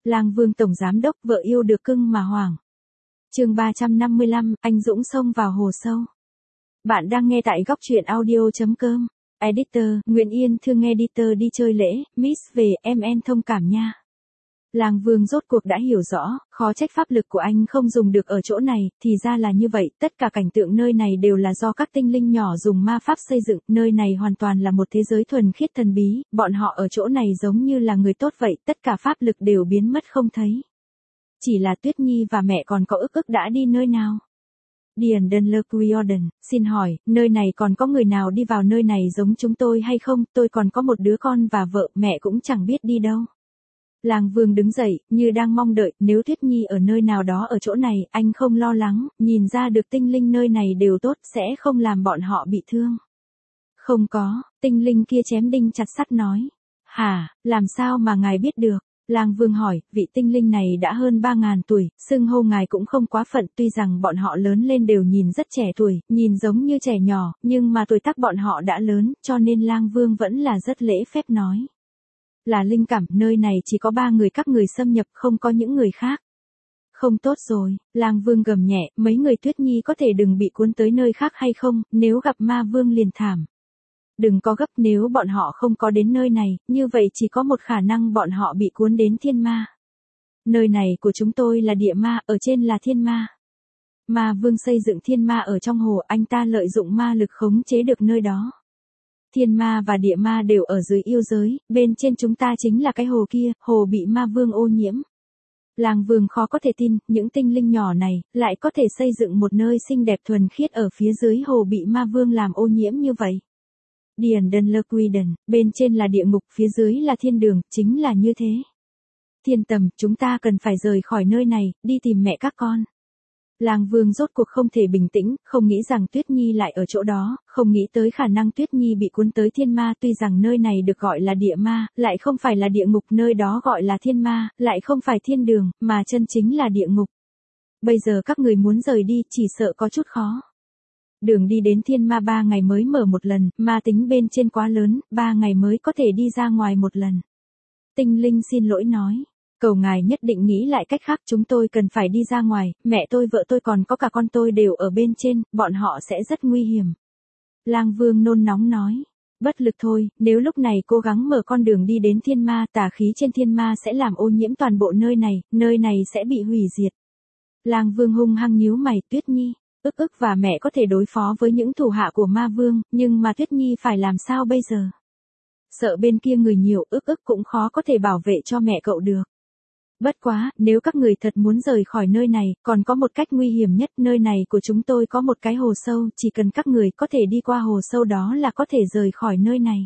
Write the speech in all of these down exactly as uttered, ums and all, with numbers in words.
Lang Vương tổng giám đốc vợ yêu được cưng mà hoảng. Chương ba trăm năm mươi lăm, anh Dũng xông vào hồ sâu. Bạn đang nghe tại góc truyện audio chấm com. Editor, Nguyễn Yên thương editor đi chơi lễ, Miss về, em en thông cảm nha. Lang Vương rốt cuộc đã hiểu rõ, khó trách pháp lực của anh không dùng được ở chỗ này, thì ra là như vậy, tất cả cảnh tượng nơi này đều là do các tinh linh nhỏ dùng ma pháp xây dựng, nơi này hoàn toàn là một thế giới thuần khiết thần bí, bọn họ ở chỗ này giống như là người tốt vậy, tất cả pháp lực đều biến mất không thấy. Chỉ là Tuyết Nhi và mẹ còn có ức ức đã đi nơi nào? Điền Đơn Lơ Jordan, xin hỏi, nơi này còn có người nào đi vào nơi này giống chúng tôi hay không? Tôi còn có một đứa con và vợ, mẹ cũng chẳng biết đi đâu. Lang Vương đứng dậy, như đang mong đợi, nếu Tuyết Nhi ở nơi nào đó ở chỗ này, anh không lo lắng, nhìn ra được tinh linh nơi này đều tốt, sẽ không làm bọn họ bị thương. Không có, tinh linh kia chém đinh chặt sắt nói. Hả, làm sao mà ngài biết được? Lang Vương hỏi, vị tinh linh này đã hơn ba ngàn tuổi, xưng hô ngài cũng không quá phận, tuy rằng bọn họ lớn lên đều nhìn rất trẻ tuổi, nhìn giống như trẻ nhỏ, nhưng mà tuổi tác bọn họ đã lớn, cho nên Lang Vương vẫn là rất lễ phép nói. Là linh cảm, nơi này chỉ có ba người các người xâm nhập, không có những người khác. Không tốt rồi, Lang Vương gầm nhẹ, mấy người Tuyết Nhi có thể đừng bị cuốn tới nơi khác hay không, nếu gặp ma vương liền thảm. Đừng có gấp, nếu bọn họ không có đến nơi này, như vậy chỉ có một khả năng bọn họ bị cuốn đến thiên ma. Nơi này của chúng tôi là địa ma, ở trên là thiên ma. Ma vương xây dựng thiên ma ở trong hồ, anh ta lợi dụng ma lực khống chế được nơi đó. Thiên ma và địa ma đều ở dưới yêu giới, bên trên chúng ta chính là cái hồ kia, hồ bị ma vương ô nhiễm. Lang Vương khó có thể tin, những tinh linh nhỏ này, lại có thể xây dựng một nơi xinh đẹp thuần khiết ở phía dưới hồ bị ma vương làm ô nhiễm như vậy. Điền Đơn Lơ Jordan, bên trên là địa ngục, phía dưới là thiên đường, chính là như thế. Thiên Tầm, chúng ta cần phải rời khỏi nơi này, đi tìm mẹ các con. Lang Vương rốt cuộc không thể bình tĩnh, không nghĩ rằng Tuyết Nhi lại ở chỗ đó, không nghĩ tới khả năng Tuyết Nhi bị cuốn tới thiên ma, tuy rằng nơi này được gọi là địa ma, lại không phải là địa ngục, nơi đó gọi là thiên ma, lại không phải thiên đường, mà chân chính là địa ngục. Bây giờ các người muốn rời đi, chỉ sợ có chút khó. Đường đi đến thiên ma ba ngày mới mở một lần, ma tính bên trên quá lớn, ba ngày mới có thể đi ra ngoài một lần. Tinh linh xin lỗi nói. Cầu ngài nhất định nghĩ lại cách khác, chúng tôi cần phải đi ra ngoài, mẹ tôi vợ tôi còn có cả con tôi đều ở bên trên, bọn họ sẽ rất nguy hiểm. Lang Vương nôn nóng nói. Bất lực thôi, nếu lúc này cố gắng mở con đường đi đến thiên ma, tà khí trên thiên ma sẽ làm ô nhiễm toàn bộ nơi này, nơi này sẽ bị hủy diệt. Lang Vương hung hăng nhíu mày, Tuyết Nhi, ức ức và mẹ có thể đối phó với những thủ hạ của ma vương, nhưng mà Tuyết Nhi phải làm sao bây giờ? Sợ bên kia người nhiều, ức ức cũng khó có thể bảo vệ cho mẹ cậu được. Bất quá, nếu các người thật muốn rời khỏi nơi này, còn có một cách nguy hiểm nhất, nơi này của chúng tôi có một cái hồ sâu, chỉ cần các người có thể đi qua hồ sâu đó là có thể rời khỏi nơi này.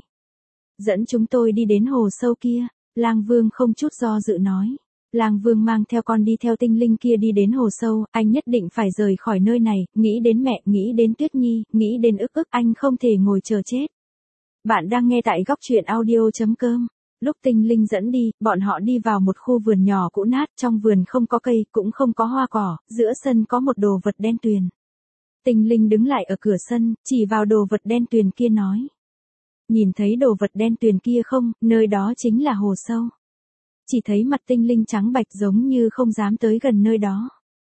Dẫn chúng tôi đi đến hồ sâu kia, Lang Vương không chút do dự nói. Lang Vương mang theo con đi theo tinh linh kia đi đến hồ sâu, anh nhất định phải rời khỏi nơi này, nghĩ đến mẹ, nghĩ đến Tuyết Nhi, nghĩ đến ức ức, anh không thể ngồi chờ chết. Bạn đang nghe tại góc truyện audio chấm com. Lúc tinh linh dẫn đi, bọn họ đi vào một khu vườn nhỏ cũ nát, trong vườn không có cây, cũng không có hoa cỏ, giữa sân có một đồ vật đen tuyền. Tinh linh đứng lại ở cửa sân, chỉ vào đồ vật đen tuyền kia nói. Nhìn thấy đồ vật đen tuyền kia không, nơi đó chính là hồ sâu. Chỉ thấy mặt tinh linh trắng bạch giống như không dám tới gần nơi đó.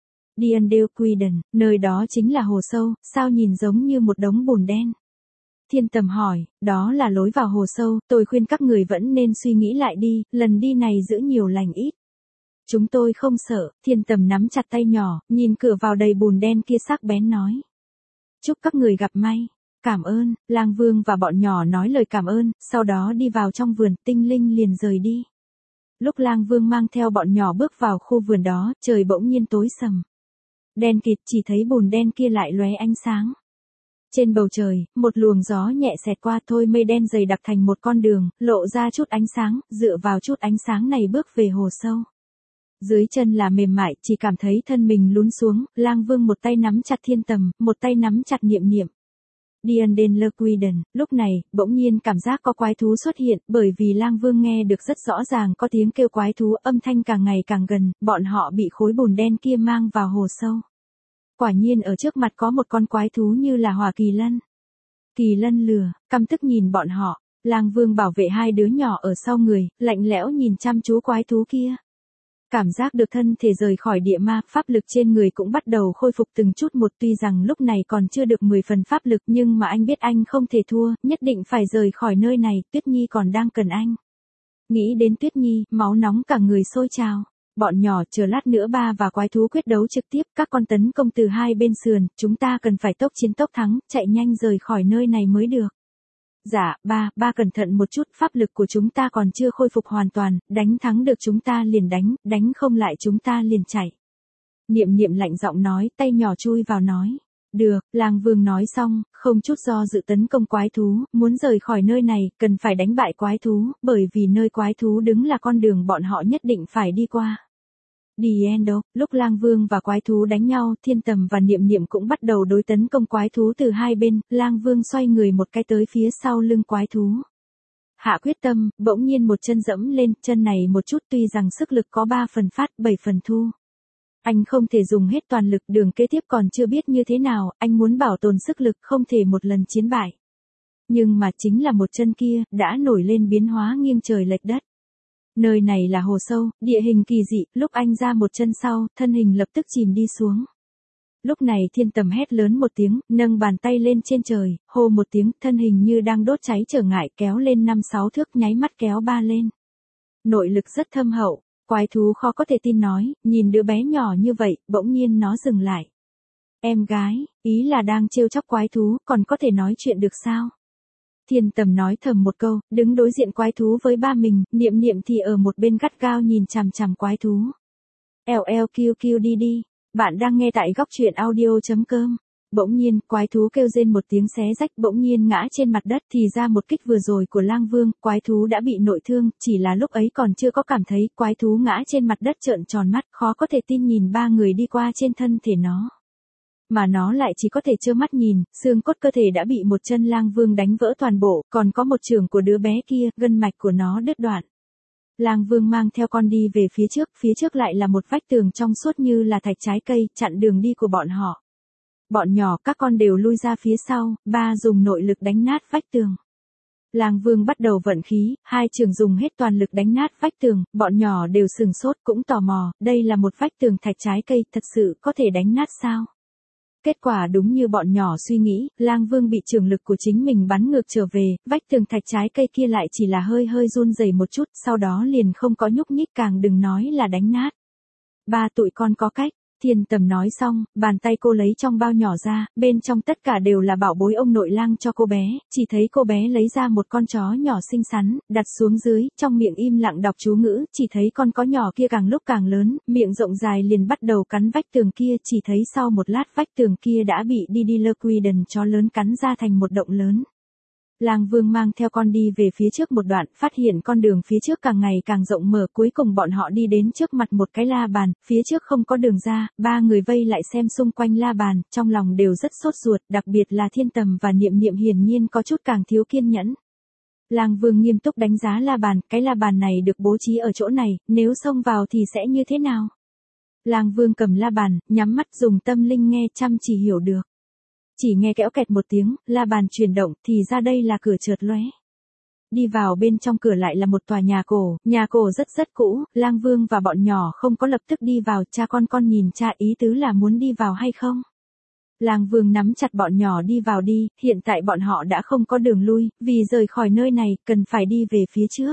Điền Đơn Lơ Jordan, nơi đó chính là hồ sâu, sao nhìn giống như một đống bùn đen. Thiên Tầm hỏi, đó là lối vào hồ sâu, tôi khuyên các người vẫn nên suy nghĩ lại đi, lần đi này giữ nhiều lành ít. Chúng tôi không sợ, Thiên Tầm nắm chặt tay nhỏ, nhìn cửa vào đầy bùn đen kia sắc bén nói. Chúc các người gặp may, cảm ơn, Lang Vương và bọn nhỏ nói lời cảm ơn, sau đó đi vào trong vườn, tinh linh liền rời đi. Lúc Lang Vương mang theo bọn nhỏ bước vào khu vườn đó, trời bỗng nhiên tối sầm. Đen kịt, chỉ thấy bùn đen kia lại lóe ánh sáng. Trên bầu trời, một luồng gió nhẹ xẹt qua, thôi mây đen dày đặc thành một con đường, lộ ra chút ánh sáng, dựa vào chút ánh sáng này bước về hồ sâu. Dưới chân là mềm mại, chỉ cảm thấy thân mình lún xuống, Lang Vương một tay nắm chặt Thiên Tầm, một tay nắm chặt Niệm Niệm. Điền Đơn Lơ Jordan, lúc này, bỗng nhiên cảm giác có quái thú xuất hiện, bởi vì Lang Vương nghe được rất rõ ràng có tiếng kêu quái thú, âm thanh càng ngày càng gần, bọn họ bị khối bùn đen kia mang vào hồ sâu. Quả nhiên ở trước mặt có một con quái thú như là hỏa kỳ lân. Kỳ lân lừa, căm tức nhìn bọn họ, Lang Vương bảo vệ hai đứa nhỏ ở sau người, lạnh lẽo nhìn chăm chú quái thú kia. Cảm giác được thân thể rời khỏi địa ma, pháp lực trên người cũng bắt đầu khôi phục từng chút một, tuy rằng lúc này còn chưa được mười phần pháp lực nhưng mà anh biết anh không thể thua, nhất định phải rời khỏi nơi này, Tuyết Nhi còn đang cần anh. Nghĩ đến Tuyết Nhi, máu nóng cả người sôi trào. Bọn nhỏ, chờ lát nữa ba và quái thú quyết đấu trực tiếp, các con tấn công từ hai bên sườn, chúng ta cần phải tốc chiến tốc thắng, chạy nhanh rời khỏi nơi này mới được. Dạ, ba, ba cẩn thận một chút, pháp lực của chúng ta còn chưa khôi phục hoàn toàn, đánh thắng được chúng ta liền đánh, đánh không lại chúng ta liền chạy. Niệm Niệm lạnh giọng nói, tay nhỏ chui vào nói. Được, Lang Vương nói xong, không chút do dự tấn công quái thú, muốn rời khỏi nơi này, cần phải đánh bại quái thú, bởi vì nơi quái thú đứng là con đường bọn họ nhất định phải đi qua. Đi Endo, lúc Lang Vương và quái thú đánh nhau, Thiên Tầm và Niệm Niệm cũng bắt đầu đối tấn công quái thú từ hai bên, Lang Vương xoay người một cái tới phía sau lưng quái thú. Hạ quyết tâm, bỗng nhiên một chân dẫm lên, chân này một chút tuy rằng sức lực có ba phần phát, bảy phần thu. Anh không thể dùng hết toàn lực, đường kế tiếp còn chưa biết như thế nào, anh muốn bảo tồn sức lực không thể một lần chiến bại. Nhưng mà chính là một chân kia, đã nổi lên biến hóa nghiêng trời lệch đất. Nơi này là hồ sâu, địa hình kỳ dị, lúc anh ra một chân sau, thân hình lập tức chìm đi xuống. Lúc này Thiên Tầm hét lớn một tiếng, nâng bàn tay lên trên trời, hô một tiếng, thân hình như đang đốt cháy trở ngại kéo lên năm sáu thước nháy mắt kéo ba lên. Nội lực rất thâm hậu, quái thú khó có thể tin nói, nhìn đứa bé nhỏ như vậy, bỗng nhiên nó dừng lại. Em gái, ý là đang trêu chọc quái thú, còn có thể nói chuyện được sao? Thiên Tầm nói thầm một câu, đứng đối diện quái thú với ba mình, Niệm Niệm thì ở một bên gắt gao nhìn chằm chằm quái thú. Eo eo kiu kiu đi đi, bạn đang nghe tại góc truyện audio chấm com. Bỗng nhiên, quái thú kêu rên một tiếng xé rách, bỗng nhiên ngã trên mặt đất, thì ra một kích vừa rồi của Lang Vương, quái thú đã bị nội thương, chỉ là lúc ấy còn chưa có cảm thấy, quái thú ngã trên mặt đất trợn tròn mắt, khó có thể tin nhìn ba người đi qua trên thân thể nó. Mà nó lại chỉ có thể trơ mắt nhìn, xương cốt cơ thể đã bị một chân Lang Vương đánh vỡ toàn bộ, còn có một chưởng của đứa bé kia, gân mạch của nó đứt đoạn. Lang Vương mang theo con đi về phía trước, phía trước lại là một vách tường trong suốt như là thạch trái cây, chặn đường đi của bọn họ. Bọn nhỏ các con đều lui ra phía sau, ba dùng nội lực đánh nát vách tường. Lang Vương bắt đầu vận khí, hai trường dùng hết toàn lực đánh nát vách tường, bọn nhỏ đều sừng sốt cũng tò mò, đây là một vách tường thạch trái cây, thật sự có thể đánh nát sao? Kết quả đúng như bọn nhỏ suy nghĩ, Lang Vương bị trường lực của chính mình bắn ngược trở về, vách tường thạch trái cây kia lại chỉ là hơi hơi run rẩy một chút, sau đó liền không có nhúc nhích, càng đừng nói là đánh nát. Ba tụi con có cách. Thiên Tầm nói xong, bàn tay cô lấy trong bao nhỏ ra, bên trong tất cả đều là bảo bối ông nội Lang cho cô bé, chỉ thấy cô bé lấy ra một con chó nhỏ xinh xắn, đặt xuống dưới, trong miệng im lặng đọc chú ngữ, chỉ thấy con có nhỏ kia càng lúc càng lớn, miệng rộng dài liền bắt đầu cắn vách tường kia, chỉ thấy sau một lát vách tường kia đã bị Didiloquiden chó lớn cắn ra thành một động lớn. Lang Vương mang theo con đi về phía trước một đoạn, phát hiện con đường phía trước càng ngày càng rộng mở, cuối cùng bọn họ đi đến trước mặt một cái la bàn, phía trước không có đường ra, ba người vây lại xem xung quanh la bàn, trong lòng đều rất sốt ruột, đặc biệt là Thiên Tầm và Niệm Niệm hiển nhiên có chút càng thiếu kiên nhẫn. Lang Vương nghiêm túc đánh giá la bàn, cái la bàn này được bố trí ở chỗ này, nếu xông vào thì sẽ như thế nào? Lang Vương cầm la bàn, nhắm mắt dùng tâm linh nghe chăm chỉ hiểu được. Chỉ nghe kẽo kẹt một tiếng, la bàn chuyển động, thì ra đây là cửa chợt lóe. Đi vào bên trong cửa lại là một tòa nhà cổ, nhà cổ rất rất cũ, Lang Vương và bọn nhỏ không có lập tức đi vào, cha con con nhìn cha ý tứ là muốn đi vào hay không. Lang Vương nắm chặt bọn nhỏ đi vào đi, hiện tại bọn họ đã không có đường lui, vì rời khỏi nơi này, cần phải đi về phía trước.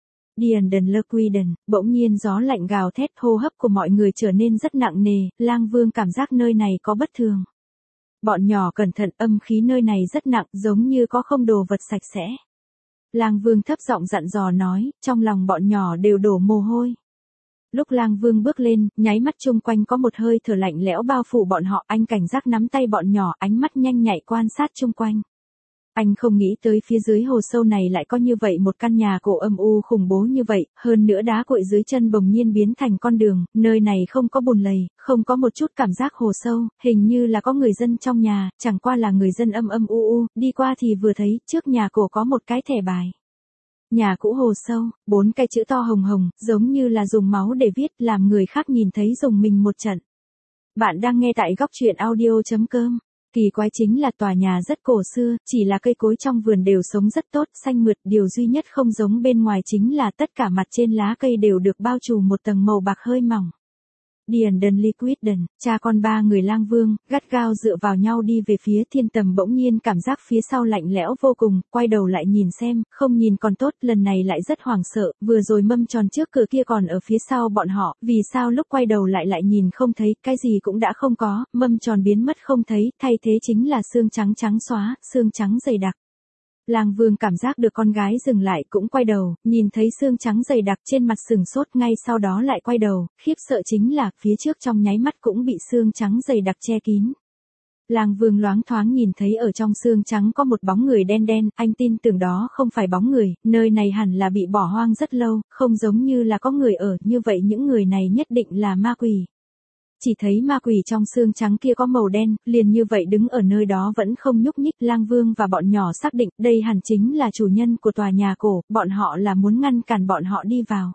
Didiloquiden, bỗng nhiên gió lạnh gào thét, hô hấp của mọi người trở nên rất nặng nề, Lang Vương cảm giác nơi này có bất thường. Bọn nhỏ cẩn thận, âm khí nơi này rất nặng, giống như có không đồ vật sạch sẽ. Lang Vương thấp giọng dặn dò nói, trong lòng bọn nhỏ đều đổ mồ hôi. Lúc Lang Vương bước lên, nháy mắt chung quanh có một hơi thở lạnh lẽo bao phủ bọn họ, anh cảnh giác nắm tay bọn nhỏ, ánh mắt nhanh nhạy quan sát chung quanh. Anh không nghĩ tới phía dưới hồ sâu này lại có như vậy một căn nhà cổ âm u khủng bố như vậy, hơn nữa đá cuội dưới chân bỗng nhiên biến thành con đường, nơi này không có bùn lầy, không có một chút cảm giác hồ sâu, hình như là có người dân trong nhà, chẳng qua là người dân âm âm u u, đi qua thì vừa thấy, trước nhà cổ có một cái thẻ bài. Nhà cũ hồ sâu, bốn cái chữ to hồng hồng, giống như là dùng máu để viết, làm người khác nhìn thấy dùng mình một trận. Bạn đang nghe tại góc truyện audio chấm com. Kỳ quái chính là tòa nhà rất cổ xưa, chỉ là cây cối trong vườn đều sống rất tốt, xanh mượt, điều duy nhất không giống bên ngoài chính là tất cả mặt trên lá cây đều được bao trùm một tầng màu bạc hơi mỏng. Điền Đần Liquidden, cha con ba người lang vương, gắt gao dựa vào nhau đi về phía Thiên Tầm, bỗng nhiên cảm giác phía sau lạnh lẽo vô cùng, quay đầu lại nhìn xem, không nhìn còn tốt, lần này lại rất hoảng sợ, vừa rồi mâm tròn trước cửa kia còn ở phía sau bọn họ, vì sao lúc quay đầu lại lại nhìn không thấy, cái gì cũng đã không có, mâm tròn biến mất không thấy, thay thế chính là xương trắng trắng xóa, xương trắng dày đặc. Lang Vương cảm giác được con gái dừng lại cũng quay đầu, nhìn thấy xương trắng dày đặc trên mặt sừng sốt, ngay sau đó lại quay đầu, khiếp sợ chính là phía trước trong nháy mắt cũng bị xương trắng dày đặc che kín. Lang Vương loáng thoáng nhìn thấy ở trong xương trắng có một bóng người đen đen, anh tin tưởng đó không phải bóng người, nơi này hẳn là bị bỏ hoang rất lâu, không giống như là có người ở, như vậy những người này nhất định là ma quỷ. Chỉ thấy ma quỷ trong xương trắng kia có màu đen, liền như vậy đứng ở nơi đó vẫn không nhúc nhích. Lang Vương và bọn nhỏ xác định đây hẳn chính là chủ nhân của tòa nhà cổ, bọn họ là muốn ngăn cản bọn họ đi vào.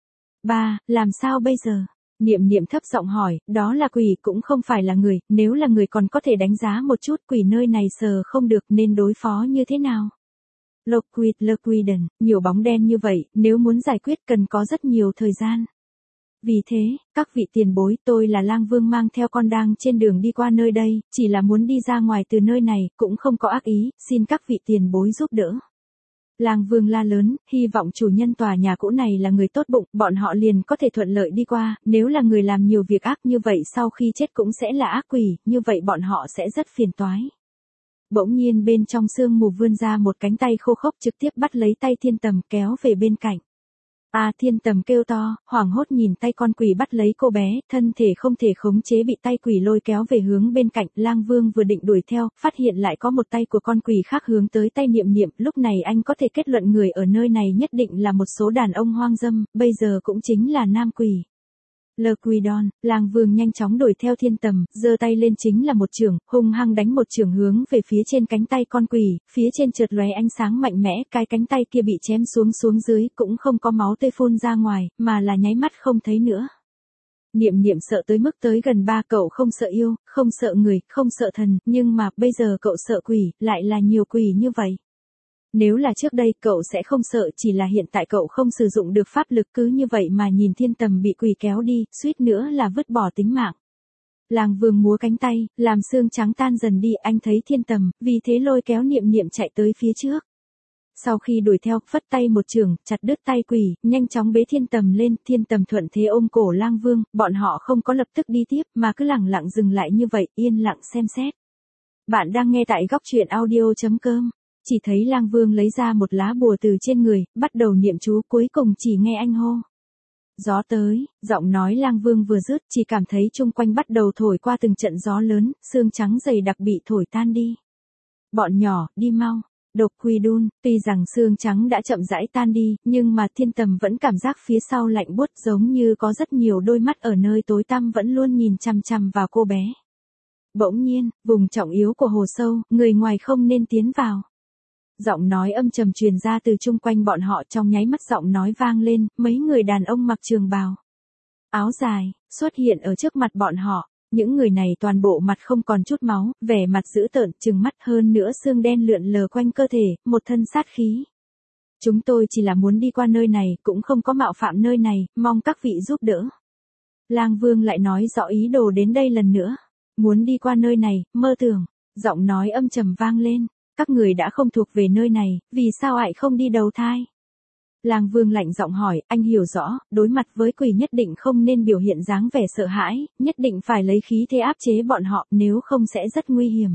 Ba, làm sao bây giờ? Niệm Niệm thấp giọng hỏi, đó là quỷ cũng không phải là người, nếu là người còn có thể đánh giá một chút, quỷ nơi này sờ không được nên đối phó như thế nào? Loquid Liquidden, nhiều bóng đen như vậy, nếu muốn giải quyết cần có rất nhiều thời gian. Vì thế, các vị tiền bối, tôi là Lang Vương mang theo con đang trên đường đi qua nơi đây, chỉ là muốn đi ra ngoài từ nơi này, cũng không có ác ý, xin các vị tiền bối giúp đỡ. Lang Vương la lớn, hy vọng chủ nhân tòa nhà cũ này là người tốt bụng, bọn họ liền có thể thuận lợi đi qua, nếu là người làm nhiều việc ác như vậy sau khi chết cũng sẽ là ác quỷ, như vậy bọn họ sẽ rất phiền toái. Bỗng nhiên bên trong sương mù vươn ra một cánh tay khô khốc trực tiếp bắt lấy tay Thiên Tầm kéo về bên cạnh. A à, Thiên Tầm kêu to, hoảng hốt nhìn tay con quỷ bắt lấy cô bé, thân thể không thể khống chế bị tay quỷ lôi kéo về hướng bên cạnh. Lang Vương vừa định đuổi theo, phát hiện lại có một tay của con quỷ khác hướng tới tay Niệm Niệm, lúc này anh có thể kết luận người ở nơi này nhất định là một số đàn ông hoang dâm, bây giờ cũng chính là nam quỷ. Liquidon, Lang Vương nhanh chóng đuổi theo Thiên Tầm, giơ tay lên chính là một chưởng, hung hăng đánh một chưởng hướng về phía trên cánh tay con quỷ, phía trên chợt lóe ánh sáng mạnh mẽ, cái cánh tay kia bị chém xuống xuống dưới, cũng không có máu tươi phun ra ngoài, mà là nháy mắt không thấy nữa. Niệm Niệm sợ tới mức tới gần ba, cậu không sợ yêu, không sợ người, không sợ thần, nhưng mà bây giờ cậu sợ quỷ, lại là nhiều quỷ như vậy. Nếu là trước đây cậu sẽ không sợ, chỉ là hiện tại cậu không sử dụng được pháp lực, cứ như vậy mà nhìn Thiên Tầm bị quỷ kéo đi, suýt nữa là vứt bỏ tính mạng. Lang Vương múa cánh tay, làm xương trắng tan dần đi, anh thấy Thiên Tầm, vì thế lôi kéo Niệm Niệm chạy tới phía trước. Sau khi đuổi theo, phất tay một chưởng, chặt đứt tay quỷ, nhanh chóng bế Thiên Tầm lên, Thiên Tầm thuận thế ôm cổ Lang Vương, bọn họ không có lập tức đi tiếp, mà cứ lặng lặng dừng lại như vậy, yên lặng xem xét. Bạn đang nghe tại góc truyện audio chấm com. Chỉ thấy Lang Vương lấy ra một lá bùa từ trên người, bắt đầu niệm chú, cuối cùng chỉ nghe anh hô. Gió tới, giọng nói Lang Vương vừa dứt, chỉ cảm thấy chung quanh bắt đầu thổi qua từng trận gió lớn, sương trắng dày đặc bị thổi tan đi. Bọn nhỏ, đi mau. Độc Quy Đun, tuy rằng sương trắng đã chậm rãi tan đi, nhưng mà Thiên Tầm vẫn cảm giác phía sau lạnh buốt, giống như có rất nhiều đôi mắt ở nơi tối tăm vẫn luôn nhìn chằm chằm vào cô bé. Bỗng nhiên, vùng trọng yếu của hồ sâu, người ngoài không nên tiến vào. Giọng nói âm trầm truyền ra từ chung quanh bọn họ, trong nháy mắt giọng nói vang lên, mấy người đàn ông mặc trường bào, áo dài, xuất hiện ở trước mặt bọn họ. Những người này toàn bộ mặt không còn chút máu, vẻ mặt dữ tợn, trừng mắt, hơn nữa xương đen lượn lờ quanh cơ thể, một thân sát khí. Chúng tôi chỉ là muốn đi qua nơi này, cũng không có mạo phạm nơi này, mong các vị giúp đỡ. Lang Vương lại nói rõ ý đồ đến đây lần nữa. Muốn đi qua nơi này, mơ tưởng. Giọng nói âm trầm vang lên. Các người đã không thuộc về nơi này, vì sao ại không đi đầu thai? Lang Vương lạnh giọng hỏi, anh hiểu rõ, đối mặt với quỷ nhất định không nên biểu hiện dáng vẻ sợ hãi, nhất định phải lấy khí thế áp chế bọn họ, nếu không sẽ rất nguy hiểm.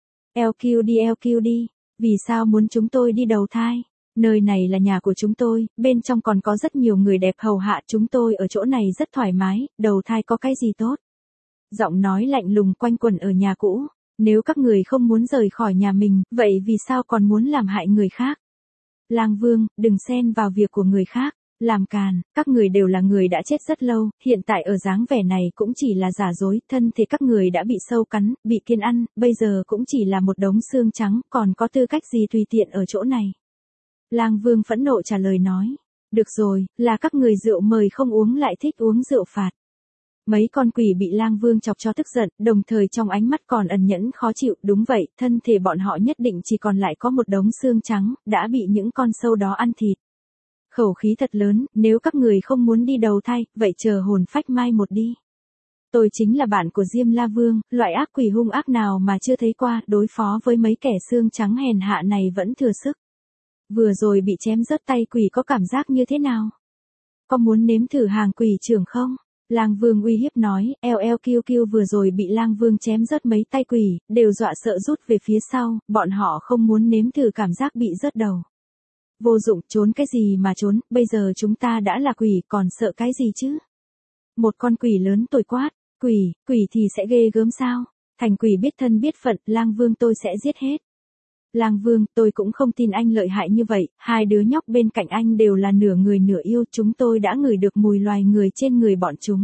lờ quy đi lờ quy đi, vì sao muốn chúng tôi đi đầu thai? Nơi này là nhà của chúng tôi, bên trong còn có rất nhiều người đẹp hầu hạ, chúng tôi ở chỗ này rất thoải mái, đầu thai có cái gì tốt? Giọng nói lạnh lùng quanh quẩn ở nhà cũ, nếu các người không muốn rời khỏi nhà mình, vậy vì sao còn muốn làm hại người khác? Lang Vương, đừng xen vào việc của người khác, làm càn, các người đều là người đã chết rất lâu, hiện tại ở dáng vẻ này cũng chỉ là giả dối, thân thể các người đã bị sâu cắn, bị kiên ăn, bây giờ cũng chỉ là một đống xương trắng, còn có tư cách gì tùy tiện ở chỗ này? Lang Vương phẫn nộ trả lời nói, được rồi, là các người rượu mời không uống lại thích uống rượu phạt. Mấy con quỷ bị Lang Vương chọc cho tức giận, đồng thời trong ánh mắt còn ẩn nhẫn khó chịu, đúng vậy, thân thể bọn họ nhất định chỉ còn lại có một đống xương trắng, đã bị những con sâu đó ăn thịt. Khẩu khí thật lớn, nếu các người không muốn đi đầu thai, vậy chờ hồn phách mai một đi. Tôi chính là bạn của Diêm La Vương, loại ác quỷ hung ác nào mà chưa thấy qua, đối phó với mấy kẻ xương trắng hèn hạ này vẫn thừa sức. Vừa rồi bị chém rớt tay quỷ có cảm giác như thế nào? Có muốn nếm thử hàng quỷ trưởng không? Lang Vương uy hiếp nói, eo eo kiêu kiêu vừa rồi bị Lang Vương chém rớt mấy tay quỷ, đều dọa sợ rút về phía sau, bọn họ không muốn nếm thử cảm giác bị rớt đầu. Vô dụng, trốn cái gì mà trốn, bây giờ chúng ta đã là quỷ, còn sợ cái gì chứ? Một con quỷ lớn tuổi quát, quỷ, quỷ thì sẽ ghê gớm sao? Thành quỷ biết thân biết phận, Lang Vương tôi sẽ giết hết. Lang Vương, tôi cũng không tin anh lợi hại như vậy, hai đứa nhóc bên cạnh anh đều là nửa người nửa yêu, chúng tôi đã ngửi được mùi loài người trên người bọn chúng.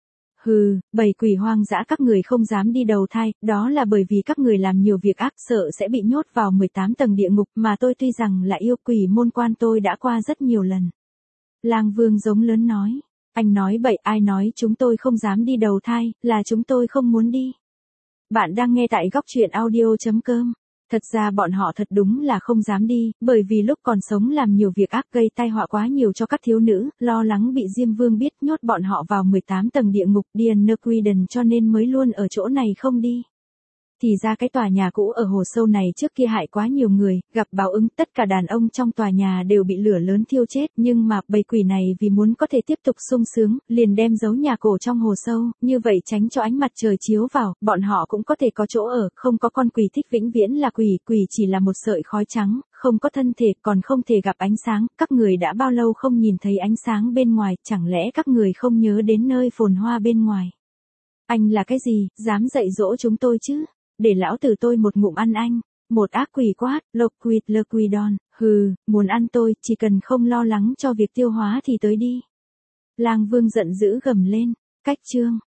Hừ, bầy quỷ hoang dã các người không dám đi đầu thai, đó là bởi vì các người làm nhiều việc ác sợ sẽ bị nhốt vào mười tám tầng địa ngục mà tôi tuy rằng là yêu quỷ môn quan tôi đã qua rất nhiều lần. Lang Vương giống lớn nói, anh nói bậy, ai nói chúng tôi không dám đi đầu thai, là chúng tôi không muốn đi. Bạn đang nghe tại góc truyện audio chấm com. Thật ra bọn họ thật đúng là không dám đi, bởi vì lúc còn sống làm nhiều việc ác gây tai họa quá nhiều cho các thiếu nữ, lo lắng bị Diêm Vương biết nhốt bọn họ vào mười tám tầng địa ngục Điền Nơ Quy Đần cho nên mới luôn ở chỗ này không đi. Thì ra cái tòa nhà cũ ở hồ sâu này trước kia hại quá nhiều người, gặp báo ứng tất cả đàn ông trong tòa nhà đều bị lửa lớn thiêu chết, nhưng mà bầy quỷ này vì muốn có thể tiếp tục sung sướng, liền đem giấu nhà cổ trong hồ sâu, như vậy tránh cho ánh mặt trời chiếu vào, bọn họ cũng có thể có chỗ ở, không có con quỷ thích vĩnh viễn là quỷ, quỷ chỉ là một sợi khói trắng, không có thân thể, còn không thể gặp ánh sáng, các người đã bao lâu không nhìn thấy ánh sáng bên ngoài, chẳng lẽ các người không nhớ đến nơi phồn hoa bên ngoài. Anh là cái gì, dám dạy dỗ chúng tôi chứ? Để lão tử tôi một ngụm ăn anh, một ác quỷ quát, lộc quỵt lơ quỳ đòn, hừ, muốn ăn tôi, chỉ cần không lo lắng cho việc tiêu hóa thì tới đi. Lang Vương giận dữ gầm lên, cách chương.